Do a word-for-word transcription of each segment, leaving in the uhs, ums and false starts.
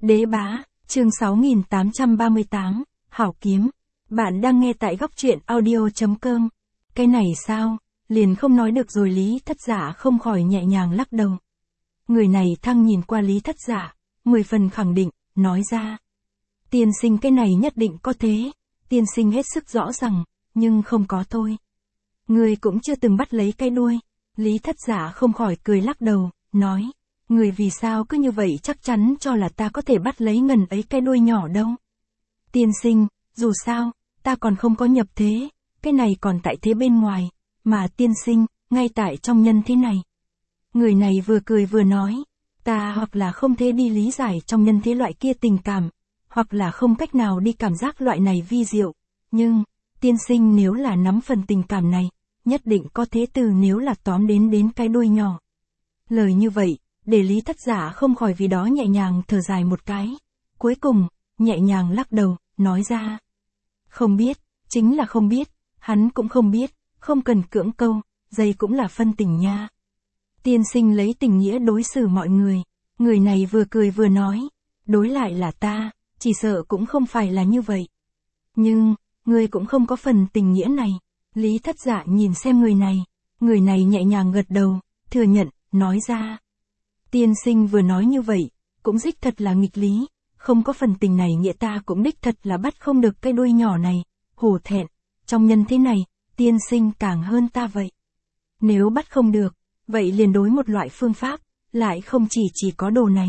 Đế bá, chương sáu nghìn tám trăm ba mươi tám, Hảo kiếm. Bạn đang nghe tại góc truyện audio chấm com. Cái này sao, liền không nói được rồi. Lý Thất Dạ không khỏi nhẹ nhàng lắc đầu. Người này thăng nhìn qua Lý Thất Dạ, mười phần khẳng định, nói ra. Tiên sinh cái này nhất định có thế, tiên sinh hết sức rõ ràng, nhưng không có thôi. Người cũng chưa từng bắt lấy cái đuôi. Lý Thất Dạ không khỏi cười lắc đầu, nói. Người vì sao cứ như vậy chắc chắn cho là ta có thể bắt lấy ngần ấy cái đuôi nhỏ đâu. Tiên sinh, dù sao, ta còn không có nhập thế, cái này còn tại thế bên ngoài, mà tiên sinh, ngay tại trong nhân thế này. Người này vừa cười vừa nói, ta hoặc là không thể đi lý giải trong nhân thế loại kia tình cảm, hoặc là không cách nào đi cảm giác loại này vi diệu, nhưng, tiên sinh nếu là nắm phần tình cảm này, nhất định có thế từ nếu là tóm đến đến cái đuôi nhỏ. Lời như vậy, để Lý Thất Dạ không khỏi vì đó nhẹ nhàng thở dài một cái. Cuối cùng, nhẹ nhàng lắc đầu, nói ra. Không biết, chính là không biết, hắn cũng không biết, không cần cưỡng câu, dây cũng là phân tình nha. Tiên sinh lấy tình nghĩa đối xử mọi người, người này vừa cười vừa nói, đối lại là ta, chỉ sợ cũng không phải là như vậy. Nhưng, ngươi cũng không có phần tình nghĩa này. Lý Thất Dạ nhìn xem người này, người này nhẹ nhàng gật đầu, thừa nhận, nói ra. Tiên sinh vừa nói như vậy, cũng đích thật là nghịch lý, không có phần tình này nghĩa ta cũng đích thật là bắt không được cái đuôi nhỏ này, hổ thẹn, trong nhân thế này, tiên sinh càng hơn ta vậy. Nếu bắt không được, vậy liền đối một loại phương pháp, lại không chỉ chỉ có đồ này.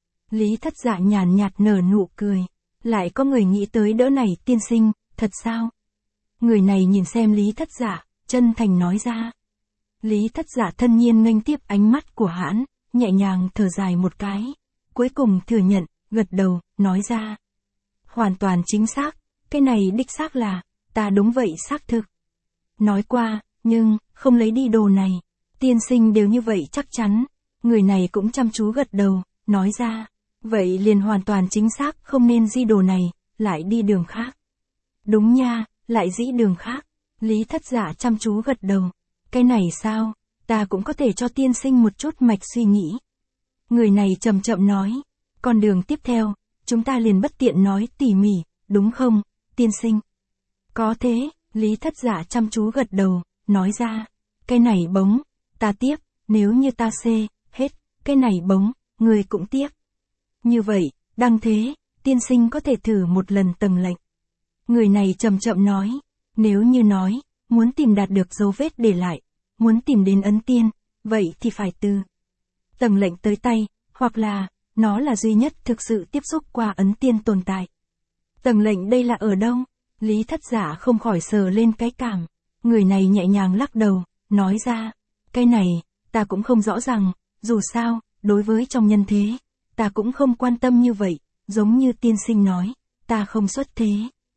Lý Thất Dạ nhàn nhạt nở nụ cười, lại có người nghĩ tới đỡ này tiên sinh, thật sao? Người này nhìn xem Lý Thất Dạ, chân thành nói ra. Lý Thất Dạ thân nhiên nghênh tiếp ánh mắt của hãn, nhẹ nhàng thở dài một cái, cuối cùng thừa nhận, gật đầu, nói ra. Hoàn toàn chính xác, cái này đích xác là, ta đúng vậy xác thực. Nói qua, nhưng, không lấy đi đồ này, tiên sinh đều như vậy chắc chắn, người này cũng chăm chú gật đầu, nói ra. Vậy liền hoàn toàn chính xác không nên di đồ này, lại đi đường khác. Đúng nha, lại dĩ đường khác. Lý Thất Dạ chăm chú gật đầu. Cái này sao, ta cũng có thể cho tiên sinh một chút mạch suy nghĩ. Người này chậm chậm nói, con đường tiếp theo, chúng ta liền bất tiện nói tỉ mỉ, đúng không, tiên sinh? Có thế, Lý Thất Dạ chăm chú gật đầu, nói ra, cái này bóng, ta tiếp, nếu như ta xê, hết, cái này bóng, người cũng tiếp. Như vậy, đăng thế, tiên sinh có thể thử một lần tầng lệnh. Người này chậm chậm nói, nếu như nói, muốn tìm đạt được dấu vết để lại, muốn tìm đến ấn tiên, vậy thì phải từ tầng lệnh tới tay, hoặc là, nó là duy nhất thực sự tiếp xúc qua ấn tiên tồn tại. Tầng lệnh đây là ở đâu? Lý Thất Dạ không khỏi sờ lên cái cảm. Người này nhẹ nhàng lắc đầu, nói ra, cái này, ta cũng không rõ ràng, dù sao, đối với trong nhân thế, ta cũng không quan tâm như vậy, giống như tiên sinh nói, ta không xuất thế.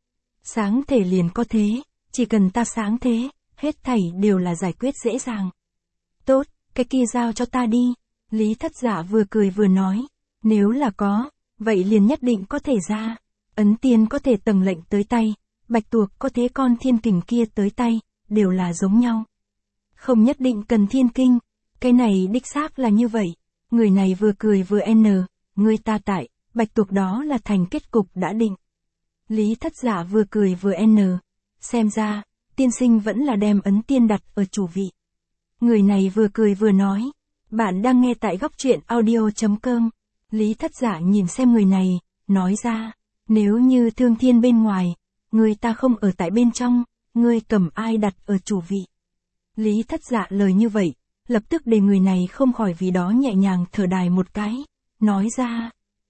Sáng thể liền có thế, chỉ cần ta sáng thế, hết thảy đều là giải quyết dễ dàng. Tốt, cái kia giao cho ta đi. Lý Thất Dạ vừa cười vừa nói, nếu là có, vậy liền nhất định có thể ra. Ấn tiên có thể tầng lệnh tới tay, bạch tuộc có thế con thiên kình kia tới tay, đều là giống nhau. Không nhất định cần thiên kinh, cái này đích xác là như vậy. Người này vừa cười vừa n, người ta tại, bạch tuộc đó là thành kết cục đã định. Lý Thất Dạ vừa cười vừa n, xem ra, tiên sinh vẫn là đem ấn tiên đặt ở chủ vị. Người này vừa cười vừa nói, bạn đang nghe tại góc truyện audio chấm com. Lý Thất Dạ nhìn xem người này, nói ra, nếu như thương thiên bên ngoài, người ta không ở tại bên trong, ngươi cầm ai đặt ở chủ vị. Lý Thất Dạ lời như vậy, lập tức để người này không khỏi vì đó nhẹ nhàng thở đài một cái, nói ra.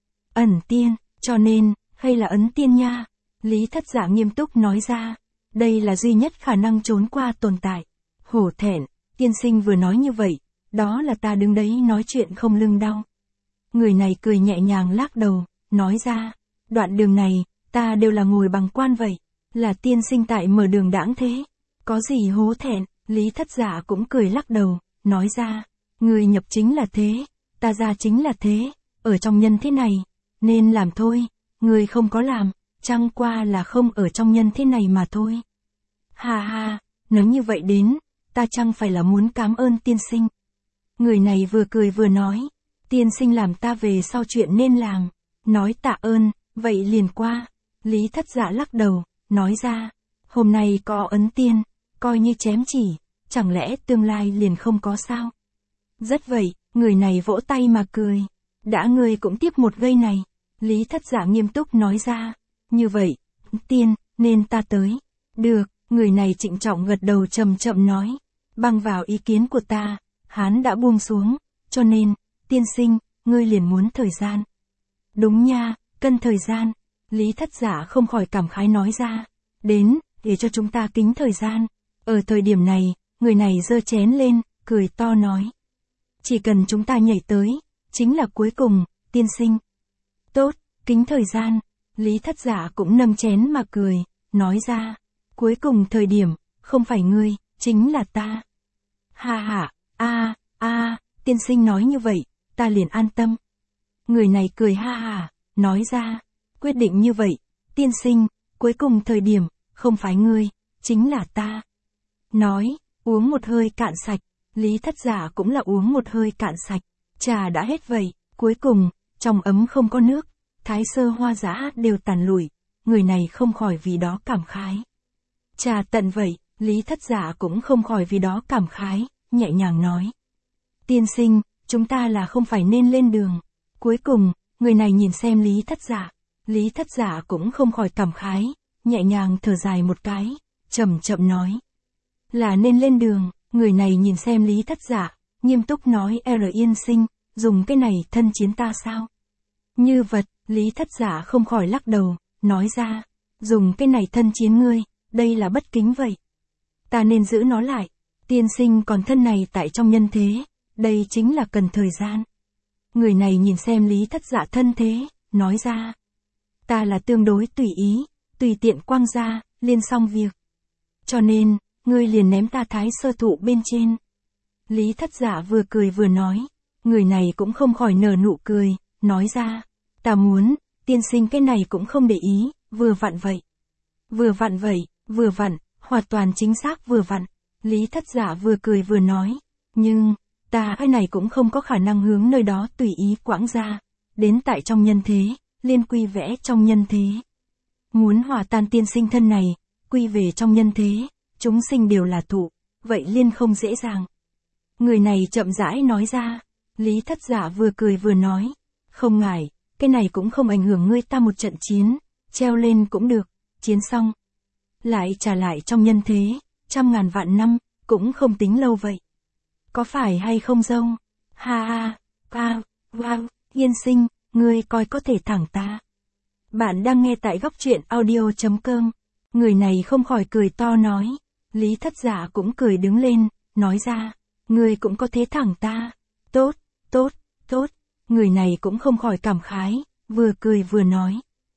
Ẩn tiên, cho nên, hay là ấn tiên nha. Lý Thất Dạ nghiêm túc nói ra, đây là duy nhất khả năng trốn qua tồn tại. Hổ thẹn, tiên sinh vừa nói như vậy, đó là ta đứng đấy nói chuyện không lưng đau. Người này cười nhẹ nhàng lắc đầu, nói ra, đoạn đường này, ta đều là ngồi bằng quan vậy, là tiên sinh tại mở đường đãng thế. Có gì hố thẹn, Lý Thất Dạ cũng cười lắc đầu, nói ra, người nhập chính là thế, ta ra chính là thế, ở trong nhân thế này, nên làm thôi, người không có làm, chẳng qua là không ở trong nhân thế này mà thôi. Ha ha, nói như vậy đến, ta chẳng phải là muốn cảm ơn tiên sinh. Người này vừa cười vừa nói, tiên sinh làm ta về sau chuyện nên làm, nói tạ ơn, vậy liền qua. Lý Thất Dạ lắc đầu, nói ra, hôm nay có ấn tiên, coi như chém chỉ, chẳng lẽ tương lai liền không có sao? Rất vậy, người này vỗ tay mà cười. Đã ngươi cũng tiếp một gây này. Lý Thất Dạ nghiêm túc nói ra, như vậy, tiên, nên ta tới. Được, người này trịnh trọng gật đầu chậm chậm nói, băng vào ý kiến của ta, hán đã buông xuống, cho nên, tiên sinh, ngươi liền muốn thời gian. Đúng nha, cân thời gian. Lý Thất Dạ không khỏi cảm khái nói ra, đến, để cho chúng ta kính thời gian. Ở thời điểm này, người này giơ chén lên, cười to nói, chỉ cần chúng ta nhảy tới, chính là cuối cùng, tiên sinh. Tốt, kính thời gian. Lý Thất Dạ cũng nâng chén mà cười, nói ra, cuối cùng thời điểm, không phải ngươi, chính là ta. Ha ha, a, a, tiên sinh nói như vậy, ta liền an tâm. Người này cười ha ha, nói ra, quyết định như vậy, tiên sinh, cuối cùng thời điểm, không phải ngươi, chính là ta. Nói, uống một hơi cạn sạch, Lý Thất Dạ cũng là uống một hơi cạn sạch, trà đã hết vậy, cuối cùng, trong ấm không có nước, thái sơ hoa dã đều tàn lụi, người này không khỏi vì đó cảm khái. Trà tận vậy, Lý Thất Dạ cũng không khỏi vì đó cảm khái, nhẹ nhàng nói. Tiên sinh, chúng ta là không phải nên lên đường. Cuối cùng, người này nhìn xem Lý Thất Dạ, Lý Thất Dạ cũng không khỏi cảm khái, nhẹ nhàng thở dài một cái, chậm chậm nói. Là nên lên đường, người này nhìn xem Lý Thất Dạ, nghiêm túc nói R Yên sinh, dùng cái này thân chiến ta sao? Như vật, Lý Thất Dạ không khỏi lắc đầu, nói ra, dùng cái này thân chiến ngươi, đây là bất kính vậy. Ta nên giữ nó lại, tiên sinh còn thân này tại trong nhân thế, đây chính là cần thời gian. Người này nhìn xem Lý Thất Dạ thân thế, nói ra, ta là tương đối tùy ý, tùy tiện quăng ra, liên xong việc. Cho nên, ngươi liền ném ta thái sơ thụ bên trên. Lý Thất Dạ vừa cười vừa nói, người này cũng không khỏi nở nụ cười, nói ra, ta muốn, tiên sinh cái này cũng không để ý, vừa vặn vậy. Vừa vặn vậy, vừa vặn, hoàn toàn chính xác vừa vặn. Lý Thất Dạ vừa cười vừa nói, nhưng, ta cái này cũng không có khả năng hướng nơi đó tùy ý quãng ra, đến tại trong nhân thế, liên quy vẽ trong nhân thế. Muốn hòa tan tiên sinh thân này, quy về trong nhân thế, chúng sinh đều là thụ, vậy liên không dễ dàng. Người này chậm rãi nói ra, Lý Thất Dạ vừa cười vừa nói, không ngại, cái này cũng không ảnh hưởng ngươi ta một trận chiến, treo lên cũng được, chiến xong. Lại trả lại trong nhân thế, trăm ngàn vạn năm, cũng không tính lâu vậy. Có phải hay không dâu? Ha ha, ha, wow, Yên sinh, ngươi coi có thể thẳng ta. Bạn đang nghe tại góc truyện audio chấm com. Người này không khỏi cười to nói. Lý Thất Dạ cũng cười đứng lên, nói ra, ngươi cũng có thế thẳng ta. Tốt, tốt, tốt. Người này cũng không khỏi cảm khái, vừa cười vừa nói.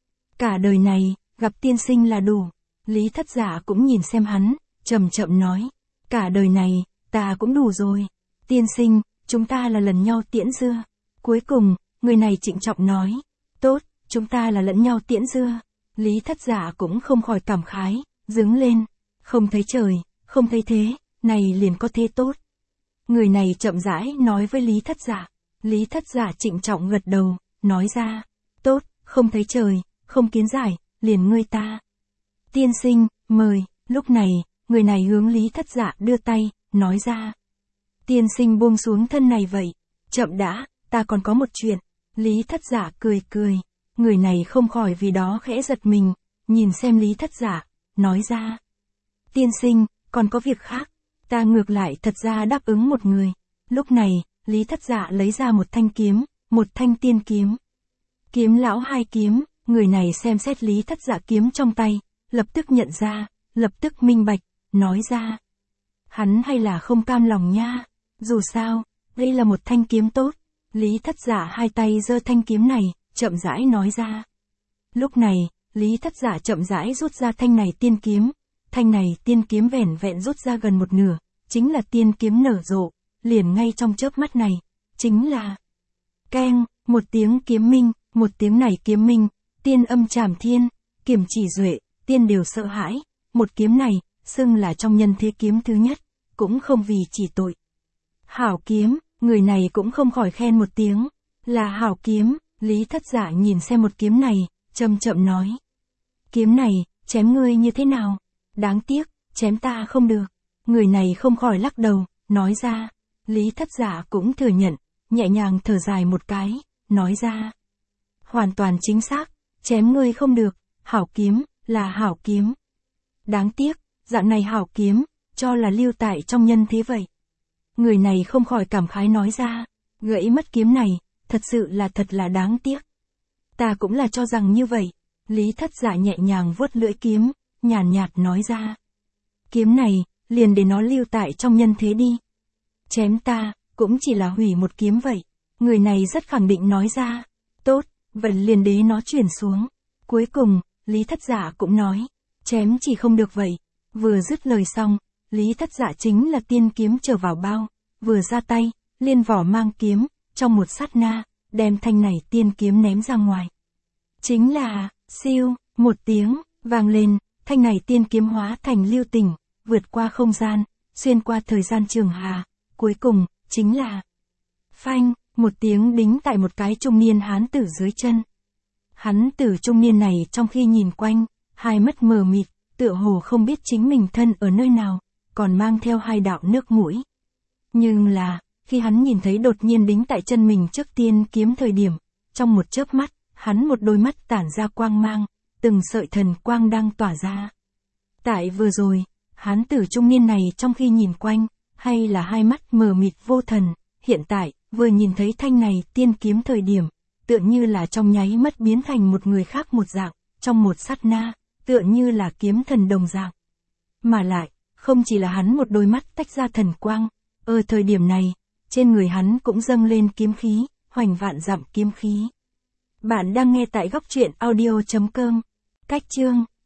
Cả đời này, gặp tiên sinh là đủ. Lý Thất Dạ cũng nhìn xem hắn, chậm chậm nói. Cả đời này, ta cũng đủ rồi. Tiên sinh, chúng ta là lần nhau tiễn dưa. Cuối cùng, người này trịnh trọng nói. Tốt, chúng ta là lẫn nhau tiễn dưa. Lý Thất Dạ cũng không khỏi cảm khái, đứng lên. Không thấy trời, không thấy thế, này liền có thế tốt. Người này chậm rãi nói với Lý Thất Dạ. Lý Thất Dạ trịnh trọng gật đầu, nói ra. Tốt, không thấy trời, không kiến giải, liền ngươi ta. Tiên sinh, mời. Lúc này, người này hướng Lý Thất Dạ đưa tay, nói ra. Tiên sinh buông xuống thân này vậy. Chậm đã, ta còn có một chuyện. Lý Thất Dạ cười cười. Người này không khỏi vì đó khẽ giật mình, nhìn xem Lý Thất Dạ, nói ra. Tiên sinh, còn có việc khác. Ta ngược lại thật ra đáp ứng một người. Lúc này, Lý Thất Dạ lấy ra một thanh kiếm, một thanh tiên kiếm. Kiếm lão hai kiếm, người này xem xét Lý Thất Dạ kiếm trong tay, lập tức nhận ra, lập tức minh bạch, nói ra. Hắn hay là không cam lòng nha, dù sao, đây là một thanh kiếm tốt. Lý Thất Dạ hai tay giơ thanh kiếm này, chậm rãi nói ra. Lúc này, Lý Thất Dạ chậm rãi rút ra thanh này tiên kiếm. Thanh này tiên kiếm vẻn vẹn rút ra gần một nửa, chính là tiên kiếm nở rộ, liền ngay trong chớp mắt này, chính là keng, một tiếng kiếm minh, một tiếng này kiếm minh, tiên âm trảm thiên, kiểm chỉ duệ, tiên đều sợ hãi, một kiếm này, xưng là trong nhân thế kiếm thứ nhất, cũng không vì chỉ tội. Hảo kiếm, người này cũng không khỏi khen một tiếng, là hảo kiếm, Lý Thất Dạ nhìn xem một kiếm này, chậm chậm nói. Kiếm này, chém ngươi như thế nào? Đáng tiếc, chém ta không được. Người này không khỏi lắc đầu, nói ra. Lý Thất Dạ cũng thừa nhận, nhẹ nhàng thở dài một cái, nói ra. Hoàn toàn chính xác, chém ngươi không được, hảo kiếm, là hảo kiếm. Đáng tiếc, dạng này hảo kiếm, cho là lưu tại trong nhân thế vậy. Người này không khỏi cảm khái nói ra, gãy mất kiếm này, thật sự là thật là đáng tiếc. Ta cũng là cho rằng như vậy. Lý Thất Dạ nhẹ nhàng vuốt lưỡi kiếm, nhàn nhạt, nhạt nói ra. Kiếm này, liền để nó lưu tại trong nhân thế đi. Chém ta, cũng chỉ là hủy một kiếm vậy. Người này rất khẳng định nói ra. Tốt, vậy liền đế nó chuyển xuống. Cuối cùng, Lý Thất Dạ cũng nói. Chém chỉ không được vậy. Vừa dứt lời xong, Lý Thất Dạ chính là tiên kiếm trở vào bao. Vừa ra tay, liên vỏ mang kiếm, trong một sát na, đem thanh này tiên kiếm ném ra ngoài. Chính là, siêu, một tiếng, vang lên, thanh này tiên kiếm hóa thành lưu tình, vượt qua không gian, xuyên qua thời gian trường hà, cuối cùng, chính là phanh, một tiếng đính tại một cái trung niên hán tử dưới chân. Hắn tử trung niên này trong khi nhìn quanh, hai mắt mờ mịt, tựa hồ không biết chính mình thân ở nơi nào, còn mang theo hai đạo nước mũi. Nhưng là, khi hắn nhìn thấy đột nhiên đính tại chân mình trước tiên kiếm thời điểm, trong một chớp mắt, hắn một đôi mắt tản ra quang mang, từng sợi thần quang đang tỏa ra. Tại vừa rồi, hán tử trung niên này trong khi nhìn quanh, hay là hai mắt mờ mịt vô thần, hiện tại, vừa nhìn thấy thanh này tiên kiếm thời điểm, tựa như là trong nháy mắt biến thành một người khác một dạng, trong một sát na, tựa như là kiếm thần đồng dạng. Mà lại, không chỉ là hắn một đôi mắt tách ra thần quang, ở thời điểm này, trên người hắn cũng dâng lên kiếm khí, hoành vạn dặm kiếm khí. Bạn đang nghe tại góc truyện audio chấm com. Cách chương